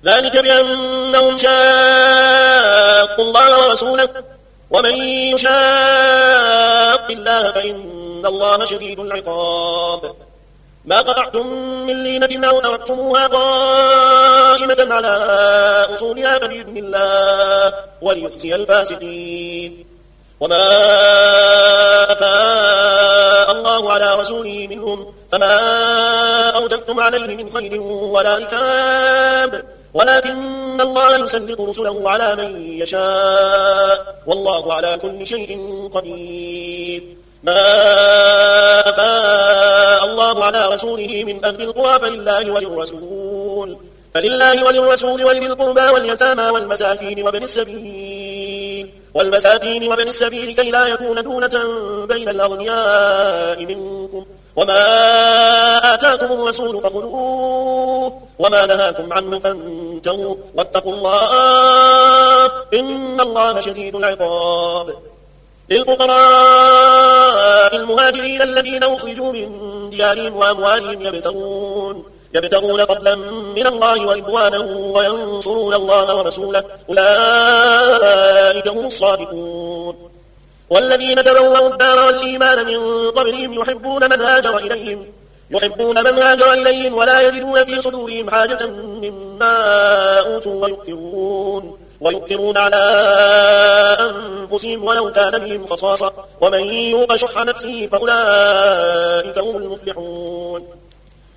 ذلك بأنهم شاقوا الله ورسوله ومن يشاق الله فإن الله شديد العقاب ما قطعتم من لينة أو تركتموها قائمة على أصولها فبإذن الله وليخزي الفاسقين وما أفاء الله على رسوله منهم فما أوجفتم عليه من خير ولا ركاب ولكن الله يسلط رسله على من يشاء والله على كل شيء قدير ما أفاء الله على رسوله من أهل القرى فلله وللرسول ولذي القربى واليتامى والمساكين وابن السبيل كي لا يكون دولة بين الأغنياء منكم وما آتاكم الرسول فخذوه وما نهاكم عنه فانتهوا واتقوا الله إن الله شديد العقاب للفقراء المهاجرين الذين أخرجوا من ديارهم وأموالهم يبتغون فضلا من الله ورضوانا وينصرون الله ورسوله أولئك هم الصادقون والذين تبوأوا الدار والإيمان من قبلهم يحبون من هاجر إليهم ولا يجدون في صدورهم حاجة مما أوتوا ويؤثرون على أنفسهم ولو كان بهم خصاصة ومن يوق شح نفسه فأولئك هم المفلحون